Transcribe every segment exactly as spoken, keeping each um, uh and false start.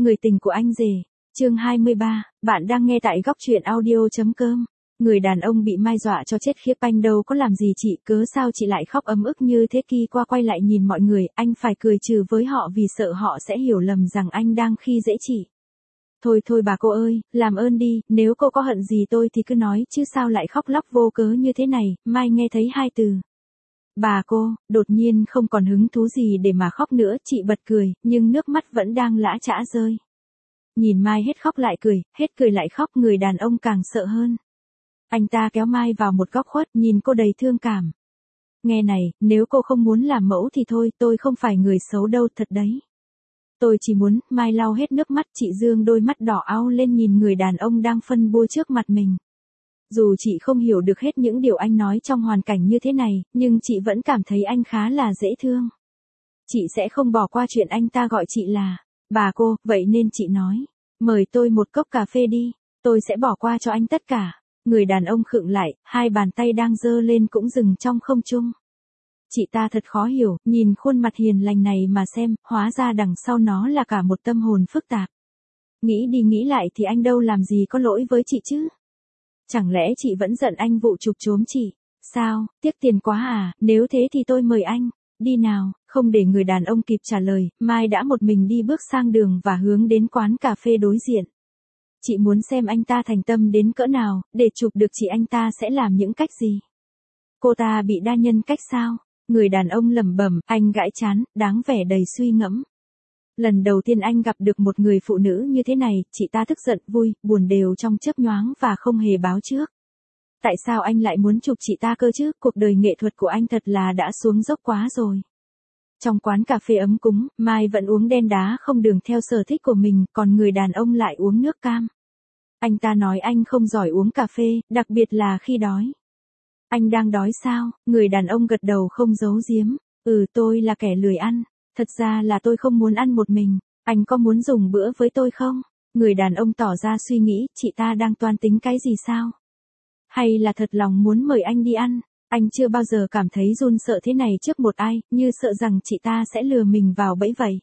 Người tình của anh rể. Chương hai mươi ba, bạn đang nghe tại góc truyện audio chấm com. Người đàn ông bị Mai dọa cho chết khiếp, anh đâu có làm gì chị, cớ sao chị lại khóc ấm ức như thế? Kỳ qua quay lại nhìn mọi người, anh phải cười trừ với họ vì sợ họ sẽ hiểu lầm rằng anh đang khi dễ chị. Thôi thôi bà cô ơi, làm ơn đi, nếu cô có hận gì tôi thì cứ nói chứ sao lại khóc lóc vô cớ như thế này? Mai nghe thấy hai từ bà cô, đột nhiên không còn hứng thú gì để mà khóc nữa, chị bật cười, nhưng nước mắt vẫn đang lã chã rơi. Nhìn Mai hết khóc lại cười, hết cười lại khóc, người đàn ông càng sợ hơn. Anh ta kéo Mai vào một góc khuất, nhìn cô đầy thương cảm. Nghe này, nếu cô không muốn làm mẫu thì thôi, tôi không phải người xấu đâu, thật đấy. Tôi chỉ muốn, Mai lau hết nước mắt, chị dương đôi mắt đỏ ao lên nhìn người đàn ông đang phân bua trước mặt mình. Dù chị không hiểu được hết những điều anh nói trong hoàn cảnh như thế này, nhưng chị vẫn cảm thấy anh khá là dễ thương. Chị sẽ không bỏ qua chuyện anh ta gọi chị là bà cô, vậy nên chị nói, mời tôi một cốc cà phê đi, tôi sẽ bỏ qua cho anh tất cả. Người đàn ông khựng lại, hai bàn tay đang giơ lên cũng dừng trong không trung. Chị ta thật khó hiểu, nhìn khuôn mặt hiền lành này mà xem, hóa ra đằng sau nó là cả một tâm hồn phức tạp. Nghĩ đi nghĩ lại thì anh đâu làm gì có lỗi với chị chứ? Chẳng lẽ chị vẫn giận anh vụ chụp chốm chị? Sao, tiếc tiền quá à, nếu thế thì tôi mời anh. Đi nào, không để người đàn ông kịp trả lời, Mai đã một mình đi bước sang đường và hướng đến quán cà phê đối diện. Chị muốn xem anh ta thành tâm đến cỡ nào, để chụp được chị anh ta sẽ làm những cách gì? Cô ta bị đa nhân cách sao? Người đàn ông lẩm bẩm, anh gãi chán, đáng vẻ đầy suy ngẫm. Lần đầu tiên anh gặp được một người phụ nữ như thế này, chị ta tức giận, vui, buồn đều trong chớp nhoáng và không hề báo trước. Tại sao anh lại muốn chụp chị ta cơ chứ? Cuộc đời nghệ thuật của anh thật là đã xuống dốc quá rồi. Trong quán cà phê ấm cúng, Mai vẫn uống đen đá không đường theo sở thích của mình, còn người đàn ông lại uống nước cam. Anh ta nói anh không giỏi uống cà phê, đặc biệt là khi đói. Anh đang đói sao? Người đàn ông gật đầu không giấu giếm. Ừ, tôi là kẻ lười ăn. Thật ra là tôi không muốn ăn một mình. Anh có muốn dùng bữa với tôi không? Người đàn ông tỏ ra suy nghĩ, chị ta đang toan tính cái gì sao? Hay là thật lòng muốn mời anh đi ăn? Anh chưa bao giờ cảm thấy run sợ thế này trước một ai, như sợ rằng chị ta sẽ lừa mình vào bẫy vậy.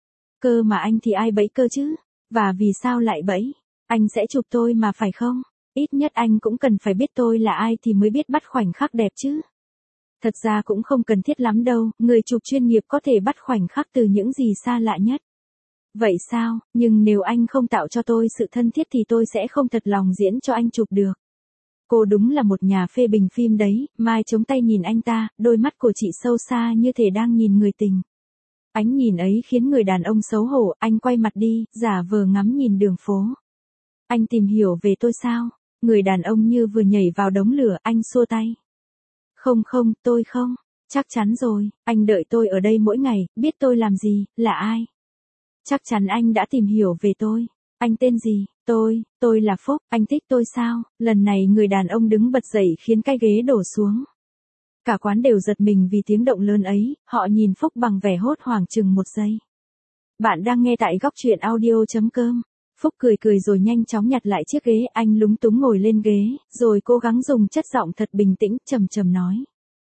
Cơ mà anh thì ai bẫy cơ chứ? Và vì sao lại bẫy? Anh sẽ chụp tôi mà phải không? Ít nhất anh cũng cần phải biết tôi là ai thì mới biết bắt khoảnh khắc đẹp chứ. Thật ra cũng không cần thiết lắm đâu, người chụp chuyên nghiệp có thể bắt khoảnh khắc từ những gì xa lạ nhất. Vậy sao, nhưng nếu anh không tạo cho tôi sự thân thiết thì tôi sẽ không thật lòng diễn cho anh chụp được. Cô đúng là một nhà phê bình phim đấy, Mai chống tay nhìn anh ta, đôi mắt của chị sâu xa như thể đang nhìn người tình. Ánh nhìn ấy khiến người đàn ông xấu hổ, anh quay mặt đi, giả vờ ngắm nhìn đường phố. Anh tìm hiểu về tôi sao? Người đàn ông như vừa nhảy vào đống lửa, anh xua tay. Không không, tôi không. Chắc chắn rồi, anh đợi tôi ở đây mỗi ngày, biết tôi làm gì, là ai. Chắc chắn anh đã tìm hiểu về tôi. Anh tên gì? Tôi, tôi là Phúc, anh thích tôi sao? Lần này người đàn ông đứng bật dậy khiến cái ghế đổ xuống. Cả quán đều giật mình vì tiếng động lớn ấy, họ nhìn Phúc bằng vẻ hốt hoảng chừng một giây. Bạn đang nghe tại góc truyện audio chấm com. Phúc cười cười rồi nhanh chóng nhặt lại chiếc ghế, anh lúng túng ngồi lên ghế, rồi cố gắng dùng chất giọng thật bình tĩnh, trầm trầm nói.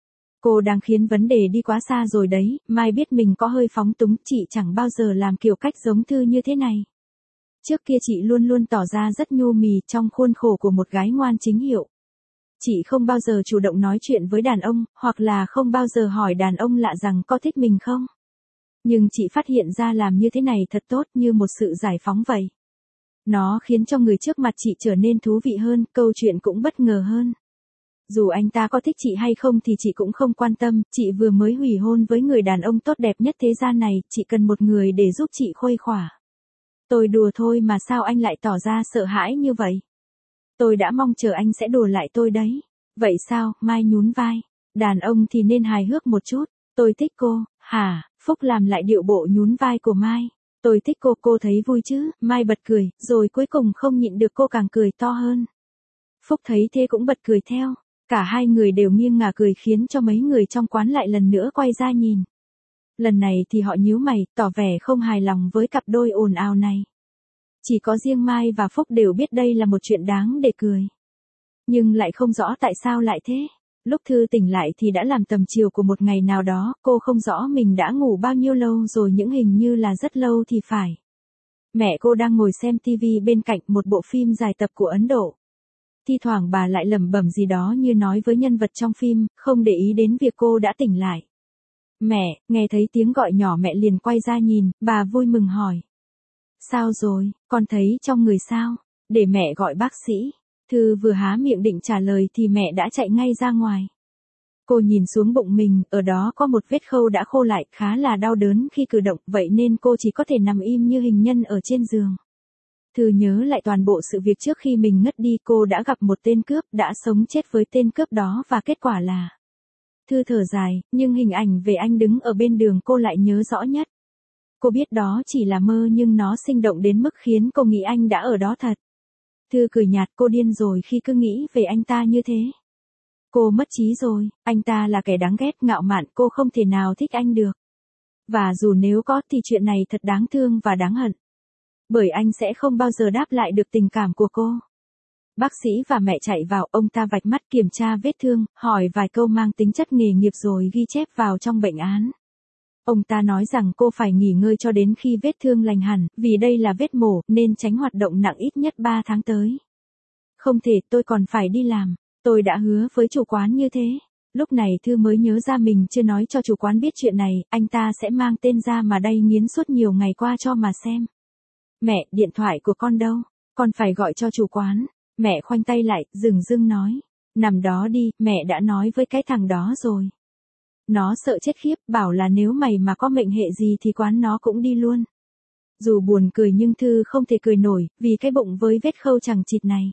Cô đang khiến vấn đề đi quá xa rồi đấy, Mai biết mình có hơi phóng túng, chị chẳng bao giờ làm kiểu cách giống Thư như thế này. Trước kia chị luôn luôn tỏ ra rất nhu mì trong khuôn khổ của một gái ngoan chính hiệu. Chị không bao giờ chủ động nói chuyện với đàn ông, hoặc là không bao giờ hỏi đàn ông lạ rằng có thích mình không. Nhưng chị phát hiện ra làm như thế này thật tốt, như một sự giải phóng vậy. Nó khiến cho người trước mặt chị trở nên thú vị hơn, câu chuyện cũng bất ngờ hơn. Dù anh ta có thích chị hay không thì chị cũng không quan tâm, chị vừa mới hủy hôn với người đàn ông tốt đẹp nhất thế gian này, chị cần một người để giúp chị khuây khỏa. Tôi đùa thôi mà sao anh lại tỏ ra sợ hãi như vậy? Tôi đã mong chờ anh sẽ đùa lại tôi đấy. Vậy sao? Mai nhún vai. Đàn ông thì nên hài hước một chút. Tôi thích cô. Hả? Phúc làm lại điệu bộ nhún vai của Mai. Tôi thích cô, cô thấy vui chứ? Mai bật cười, rồi cuối cùng không nhịn được cô càng cười to hơn. Phúc thấy thế cũng bật cười theo. Cả hai người đều nghiêng ngả cười khiến cho mấy người trong quán lại lần nữa quay ra nhìn. Lần này thì họ nhíu mày, tỏ vẻ không hài lòng với cặp đôi ồn ào này. Chỉ có riêng Mai và Phúc đều biết đây là một chuyện đáng để cười. Nhưng lại không rõ tại sao lại thế. Lúc Thư tỉnh lại thì đã làm tầm chiều của một ngày nào đó, cô không rõ mình đã ngủ bao nhiêu lâu rồi, những hình như là rất lâu thì phải. Mẹ cô đang ngồi xem tivi bên cạnh một bộ phim dài tập của Ấn Độ. Thi thoảng bà lại lẩm bẩm gì đó như nói với nhân vật trong phim, không để ý đến việc cô đã tỉnh lại. Mẹ, nghe thấy tiếng gọi nhỏ mẹ liền quay ra nhìn, bà vui mừng hỏi. Sao rồi, con thấy trong người sao? Để mẹ gọi bác sĩ. Thư vừa há miệng định trả lời thì mẹ đã chạy ngay ra ngoài. Cô nhìn xuống bụng mình, ở đó có một vết khâu đã khô lại, khá là đau đớn khi cử động, vậy nên cô chỉ có thể nằm im như hình nhân ở trên giường. Thư nhớ lại toàn bộ sự việc trước khi mình ngất đi, cô đã gặp một tên cướp, đã sống chết với tên cướp đó và kết quả là... Thư thở dài, nhưng hình ảnh về anh đứng ở bên đường cô lại nhớ rõ nhất. Cô biết đó chỉ là mơ nhưng nó sinh động đến mức khiến cô nghĩ anh đã ở đó thật. Thư cười nhạt, cô điên rồi khi cứ nghĩ về anh ta như thế. Cô mất trí rồi, anh ta là kẻ đáng ghét, ngạo mạn, cô không thể nào thích anh được. Và dù nếu có thì chuyện này thật đáng thương và đáng hận. Bởi anh sẽ không bao giờ đáp lại được tình cảm của cô. Bác sĩ và mẹ chạy vào, ông ta vạch mắt kiểm tra vết thương, hỏi vài câu mang tính chất nghề nghiệp rồi ghi chép vào trong bệnh án. Ông ta nói rằng cô phải nghỉ ngơi cho đến khi vết thương lành hẳn, vì đây là vết mổ, nên tránh hoạt động nặng ít nhất ba tháng tới. Không thể, tôi còn phải đi làm. Tôi đã hứa với chủ quán như thế. Lúc này Thư mới nhớ ra mình chưa nói cho chủ quán biết chuyện này, anh ta sẽ mang tên ra mà đay nghiến suốt nhiều ngày qua cho mà xem. Mẹ, điện thoại của con đâu? Con phải gọi cho chủ quán. Mẹ khoanh tay lại, dửng dưng nói. Nằm đó đi, mẹ đã nói với cái thằng đó rồi. Nó sợ chết khiếp, bảo là nếu mày mà có mệnh hệ gì thì quán nó cũng đi luôn. Dù buồn cười nhưng Thư không thể cười nổi, vì cái bụng với vết khâu chằng chịt này.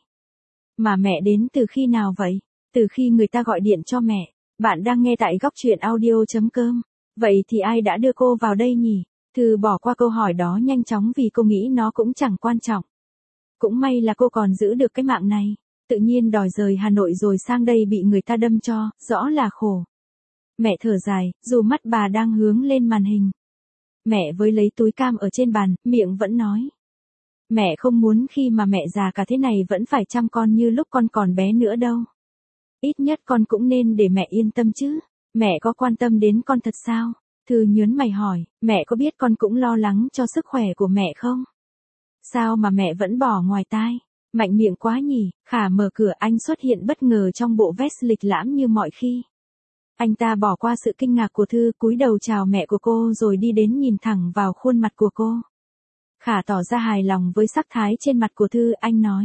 Mà mẹ đến từ khi nào vậy? Từ khi người ta gọi điện cho mẹ. Bạn đang nghe tại góc truyện audio.com. Vậy thì ai đã đưa cô vào đây nhỉ? Thư bỏ qua câu hỏi đó nhanh chóng vì cô nghĩ nó cũng chẳng quan trọng. Cũng may là cô còn giữ được cái mạng này. Tự nhiên đòi rời Hà Nội rồi sang đây bị người ta đâm cho, rõ là khổ. Mẹ thở dài, dù mắt bà đang hướng lên màn hình. Mẹ với lấy túi cam ở trên bàn, miệng vẫn nói. Mẹ không muốn khi mà mẹ già cả thế này vẫn phải chăm con như lúc con còn bé nữa đâu. Ít nhất con cũng nên để mẹ yên tâm chứ. Mẹ có quan tâm đến con thật sao? Thư nhớn mày hỏi, mẹ có biết con cũng lo lắng cho sức khỏe của mẹ không? Sao mà mẹ vẫn bỏ ngoài tai? Mạnh miệng quá nhỉ. Khả mở cửa, anh xuất hiện bất ngờ trong bộ vest lịch lãm như mọi khi. Anh ta bỏ qua sự kinh ngạc của Thư, cúi đầu chào mẹ của cô rồi đi đến nhìn thẳng vào khuôn mặt của cô. Khả tỏ ra hài lòng với sắc thái trên mặt của Thư, anh nói.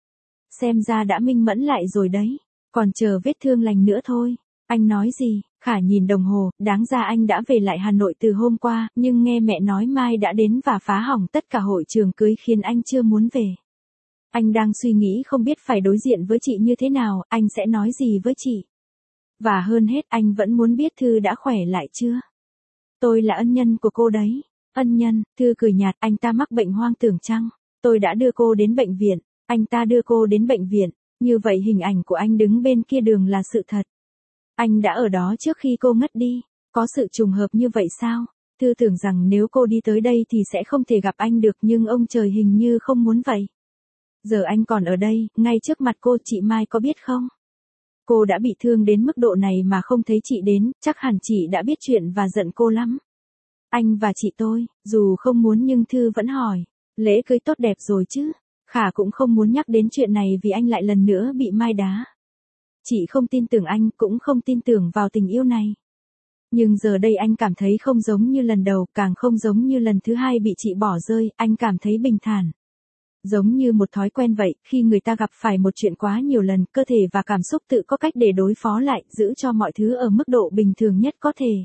Xem ra đã minh mẫn lại rồi đấy, còn chờ vết thương lành nữa thôi. Anh nói gì? Khả nhìn đồng hồ, đáng ra anh đã về lại Hà Nội từ hôm qua, nhưng nghe mẹ nói mai đã đến và phá hỏng tất cả hội trường cưới khiến anh chưa muốn về. Anh đang suy nghĩ không biết phải đối diện với chị như thế nào, anh sẽ nói gì với chị. Và hơn hết anh vẫn muốn biết Thư đã khỏe lại chưa. Tôi là ân nhân của cô đấy. Ân nhân, Thư cười nhạt, anh ta mắc bệnh hoang tưởng chăng? Tôi đã đưa cô đến bệnh viện. Anh ta đưa cô đến bệnh viện. Như vậy hình ảnh của anh đứng bên kia đường là sự thật. Anh đã ở đó trước khi cô ngất đi. Có sự trùng hợp như vậy sao? Thư tưởng rằng nếu cô đi tới đây thì sẽ không thể gặp anh được, nhưng ông trời hình như không muốn vậy. Giờ anh còn ở đây, ngay trước mặt cô, chị Mai có biết không? Cô đã bị thương đến mức độ này mà không thấy chị đến, chắc hẳn chị đã biết chuyện và giận cô lắm. Anh và chị tôi, dù không muốn nhưng Thư vẫn hỏi, lễ cưới tốt đẹp rồi chứ? Khả cũng không muốn nhắc đến chuyện này vì anh lại lần nữa bị Mai đá. Chị không tin tưởng anh, cũng không tin tưởng vào tình yêu này. Nhưng giờ đây anh cảm thấy không giống như lần đầu, càng không giống như lần thứ hai bị chị bỏ rơi, anh cảm thấy bình thản. Giống như một thói quen vậy, khi người ta gặp phải một chuyện quá nhiều lần, cơ thể và cảm xúc tự có cách để đối phó lại, giữ cho mọi thứ ở mức độ bình thường nhất có thể.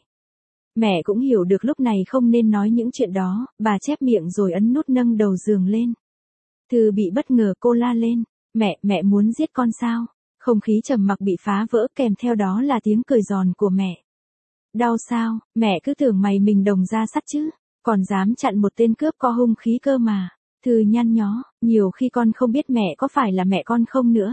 Mẹ cũng hiểu được lúc này không nên nói những chuyện đó, bà chép miệng rồi ấn nút nâng đầu giường lên. Thư bị bất ngờ, cô la lên, mẹ, mẹ muốn giết con sao? Không khí trầm mặc bị phá vỡ, kèm theo đó là tiếng cười giòn của mẹ. Đau sao? Mẹ cứ tưởng mày mình đồng ra sắt chứ, còn dám chặn một tên cướp có hung khí cơ mà. Thư nhăn nhó, nhiều khi con không biết mẹ có phải là mẹ con không nữa.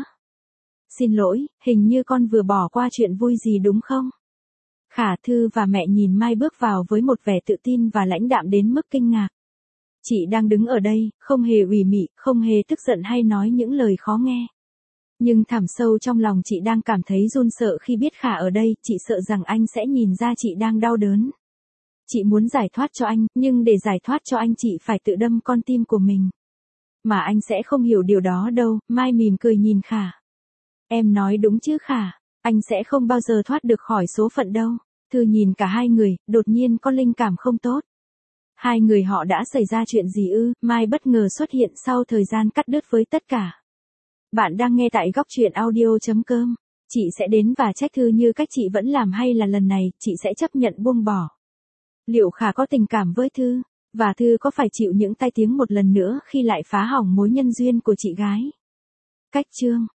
Xin lỗi, hình như con vừa bỏ qua chuyện vui gì đúng không? Khả, Thư và mẹ nhìn Mai bước vào với một vẻ tự tin và lãnh đạm đến mức kinh ngạc. Chị đang đứng ở đây, không hề ủy mị, không hề tức giận hay nói những lời khó nghe. Nhưng thẳm sâu trong lòng chị đang cảm thấy run sợ khi biết Khả ở đây, chị sợ rằng anh sẽ nhìn ra chị đang đau đớn. Chị muốn giải thoát cho anh, nhưng để giải thoát cho anh chị phải tự đâm con tim của mình. Mà anh sẽ không hiểu điều đó đâu, Mai mỉm cười nhìn Khả. Em nói đúng chứ Khả, anh sẽ không bao giờ thoát được khỏi số phận đâu. Thư nhìn cả hai người, đột nhiên có linh cảm không tốt. Hai người họ đã xảy ra chuyện gì ư? Mai bất ngờ xuất hiện sau thời gian cắt đứt với tất cả. Bạn đang nghe tại góc truyện audio.com. Chị sẽ đến và trách Thư như cách chị vẫn làm hay là lần này, chị sẽ chấp nhận buông bỏ? Liệu Khả có tình cảm với Thư? Và Thư có phải chịu những tai tiếng một lần nữa khi lại phá hỏng mối nhân duyên của chị gái? Cách chương